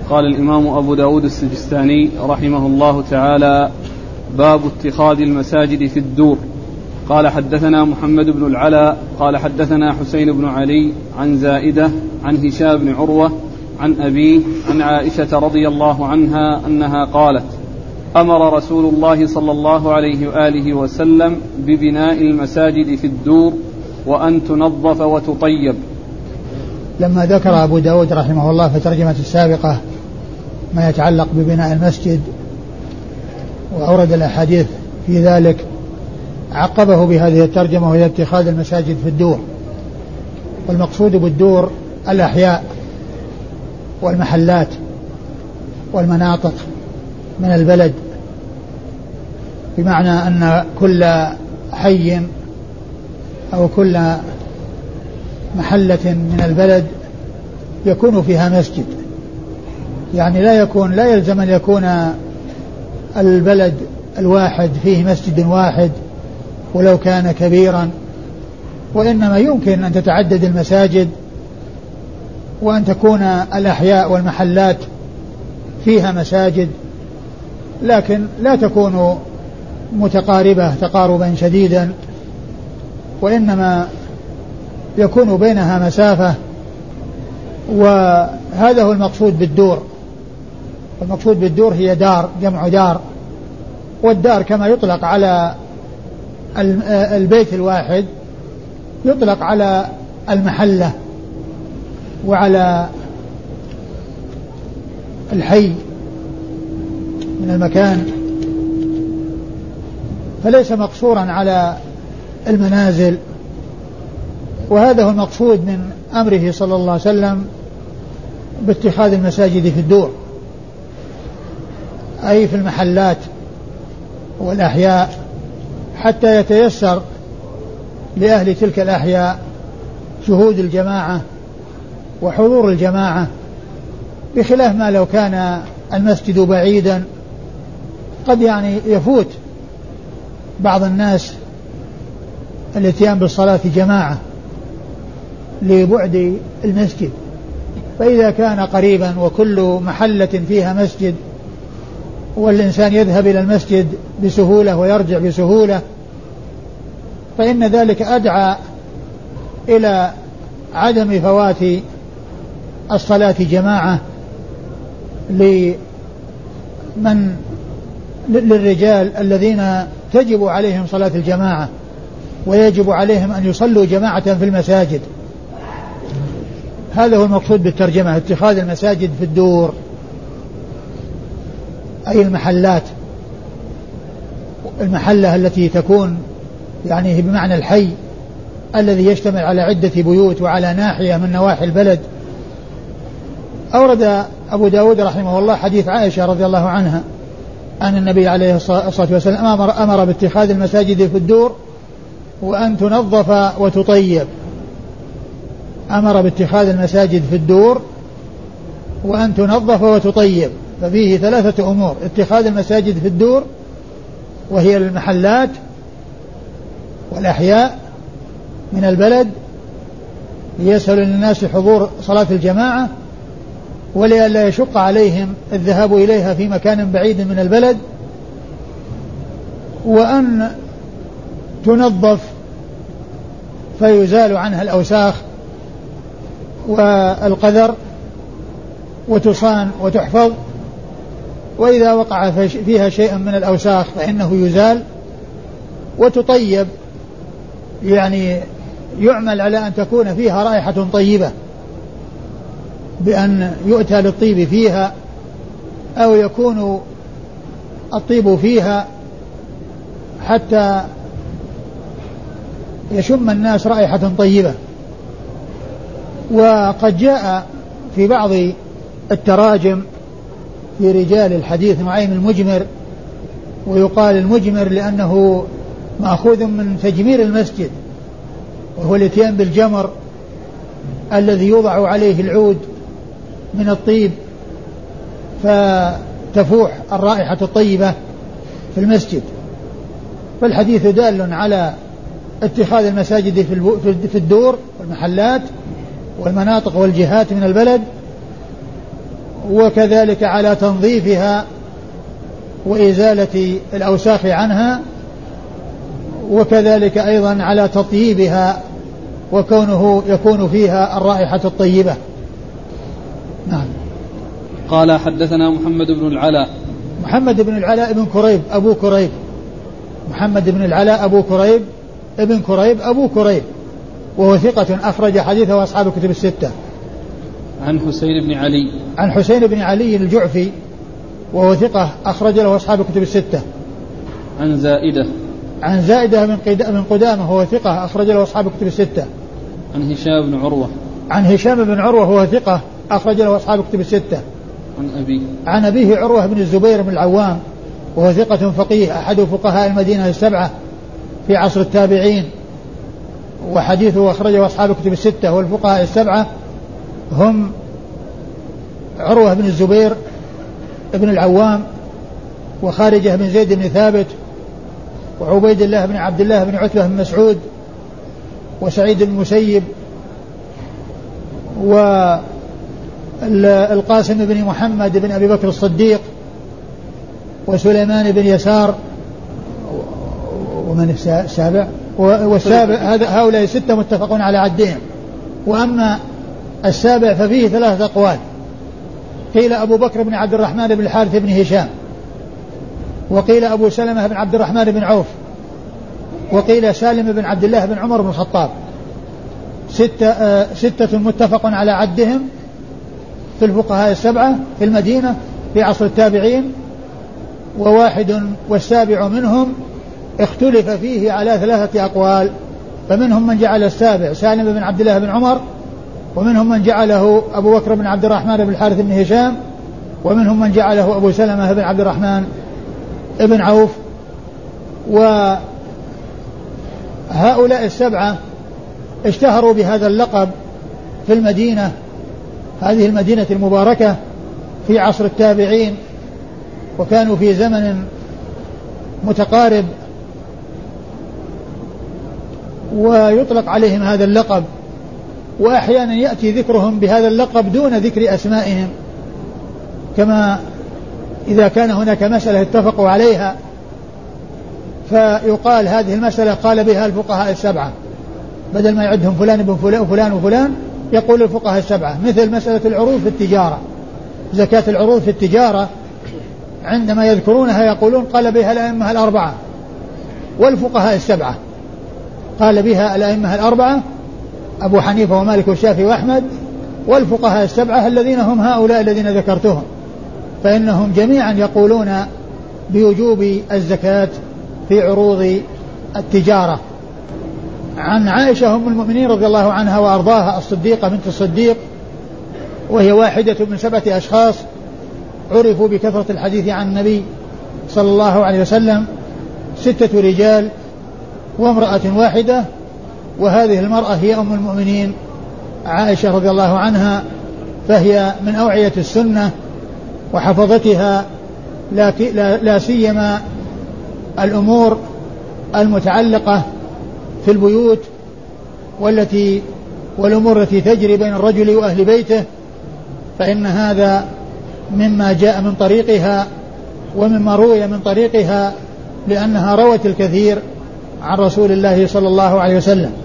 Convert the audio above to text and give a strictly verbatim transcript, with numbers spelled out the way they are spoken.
قال الإمام أبو داود السجستاني رحمه الله تعالى: باب اتخاذ المساجد في الدور. قال حدثنا محمد بن العلاء قال حدثنا حسين بن علي عن زائدة عن هشام بن عروة عن أبيه عن عائشة رضي الله عنها أنها قالت: أمر رسول الله صلى الله عليه وآله وسلم ببناء المساجد في الدور وأن تنظف وتطيب. لما ذكر أبو داود رحمه الله في ترجمة السابقة ما يتعلق ببناء المسجد وأورد الأحاديث في ذلك، عقبه بهذه الترجمة وهي اتخاذ المساجد في الدور. والمقصود بالدور الأحياء والمحلات والمناطق من البلد، بمعنى أن كل حي أو كل محلة من البلد يكون فيها مسجد، يعني لا يكون لا يلزم أن يكون البلد الواحد فيه مسجد واحد ولو كان كبيرا، وإنما يمكن أن تتعدد المساجد وأن تكون الأحياء والمحلات فيها مساجد، لكن لا تكون متقاربة تقاربا شديدا، وإنما يكون بينها مسافة. وهذا هو المقصود بالدور. المقصود بالدور هي دار، جمع دار، والدار كما يطلق على البيت الواحد يطلق على المحلة وعلى الحي من المكان، فليس مقصورا على المنازل. وهذا هو المقصود من أمره صلى الله عليه وسلم باتخاذ المساجد في الدور، أي في المحلات والأحياء، حتى يتيسر لأهل تلك الأحياء شهود الجماعة وحضور الجماعة، بخلاف ما لو كان المسجد بعيدا قد يعني يفوت بعض الناس الاتيان بالصلاة جماعة لبعد المسجد. فإذا كان قريبا وكل محلة فيها مسجد والإنسان يذهب إلى المسجد بسهولة ويرجع بسهولة، فإن ذلك أدعى إلى عدم فوات الصلاة جماعة لمن للرجال الذين تجب عليهم صلاة الجماعة ويجب عليهم أن يصلوا جماعة في المساجد. هذا هو المقصود بالترجمة، اتخاذ المساجد في الدور، أي المحلات، المحلة التي تكون يعني بمعنى الحي الذي يشتمل على عدة بيوت وعلى ناحية من نواحي البلد. أورد أبو داود رحمه الله حديث عائشة رضي الله عنها أن النبي عليه الصلاة والسلام أمر, أمر باتخاذ المساجد في الدور وأن تنظف وتطيب. أمر باتخاذ المساجد في الدور وأن تنظف وتطيب، ففيه ثلاثة أمور: اتخاذ المساجد في الدور وهي المحلات والأحياء من البلد ليسهل للناس حضور صلاة الجماعة ولئلا يشق عليهم الذهاب إليها في مكان بعيد من البلد، وأن تنظف فيزال عنها الأوساخ والقذر وتصان وتحفظ، وإذا وقع فيها شيء من الأوساخ فإنه يزال، وتطيب يعني يعمل على أن تكون فيها رائحة طيبة بأن يؤتى للطيب فيها أو يكون الطيب فيها حتى يشم الناس رائحة طيبة. وقد جاء في بعض التراجم في رجال الحديث نعيم المجمر، ويقال المجمر لأنه مأخوذ من تجمير المسجد، وهو الاتيان بالجمر الذي يوضع عليه العود من الطيب فتفوح الرائحة الطيبة في المسجد. فالحديث دال على اتخاذ المساجد في الدور والمحلات والمناطق والجهات من البلد، وكذلك على تنظيفها وإزالة الأوساخ عنها، وكذلك أيضا على تطييبها وكونه يكون فيها الرائحة الطيبة. نعم. قال حدثنا محمد بن العلاء. محمد بن العلاء ابن كريب أبو كريب محمد بن العلاء أبو كريب ابن كريب أبو كريب وهو ثقة أخرج حديثه أصحاب الكتب الستة. عن حسين بن علي. عن حسين بن علي الجعفي وهو ثقة أخرج له أصحاب الكتب الستة. عن زائدة. عن زائدة من قدامة وهو ثقة أخرج له أصحاب الكتب الستة. عن هشام بن عروة. عن هشام بن عروة وهو ثقة أخرج له أصحاب الكتب الستة. عن أبي. عن أبيه عروة بن الزبير بن العوام وهو ثقة فقيه أحد فقهاء المدينة السبعة في عصر التابعين، وحديثه أخرجه أصحاب الكتب الستة. والفقهاء السبعة هم عروة بن الزبير بن العوام، وخارجة بن زيد بن ثابت، وعبيد الله بن عبد الله بن عتبة بن مسعود، وسعيد بن المسيب، والقاسم بن محمد بن أبي بكر الصديق، وسليمان بن يسار، ومن السابع والسابع هؤلاء الستة متفقون على عدهم. وأما السابع ففيه ثلاثة أقوال، قيل أبو بكر بن عبد الرحمن بن الحارث بن هشام، وقيل أبو سلمة بن عبد الرحمن بن عوف، وقيل سالم بن عبد الله بن عمر بن الخطاب. ستة, آه ستة متفق على عدهم في الفقهاء السبعة في المدينة في عصر التابعين، وواحد والسابع منهم اختلف فيه على ثلاثة أقوال، فمنهم من جعل السابع سالم بن عبد الله بن عمر، ومنهم من جعله أبو بكر بن عبد الرحمن بن الحارث بن هشام، ومنهم من جعله أبو سلمة بن عبد الرحمن بن عوف. وهؤلاء السبعة اشتهروا بهذا اللقب في المدينة، هذه المدينة المباركة في عصر التابعين، وكانوا في زمن متقارب، ويطلق عليهم هذا اللقب، وأحيانا يأتي ذكرهم بهذا اللقب دون ذكر أسمائهم، كما إذا كان هناك مسألة اتفقوا عليها فيقال هذه المسألة قال بها الفقهاء السبعة، بدل ما يعدهم فلان بن فلان وفلان وفلان يقول الفقهاء السبعة. مثل مسألة العروض في التجارة، زكاة العروض في التجارة عندما يذكرونها يقولون قال بها الأئمة الأربعة والفقهاء السبعة، قال بها الأئمة الأربعة أبو حنيفة ومالك والشافعي وأحمد، والفقهاء السبعة الذين هم هؤلاء الذين ذكرتهم، فإنهم جميعا يقولون بوجوب الزكاة في عروض التجارة. عن عائشة أم المؤمنين رضي الله عنها وأرضاها الصديقة بنت الصديق، وهي واحدة من سبعة أشخاص عرفوا بكثرة الحديث عن النبي صلى الله عليه وسلم، ستة رجال وامرأة واحدة، وهذه المرأة هي أم المؤمنين عائشة رضي الله عنها، فهي من أوعية السنة وحفظتها، لا سيما الأمور المتعلقة في البيوت والتي والأمور التي تجري بين الرجل وأهل بيته، فإن هذا مما جاء من طريقها ومما روي من طريقها، لأنها روت الكثير عن رسول الله صلى الله عليه وسلم.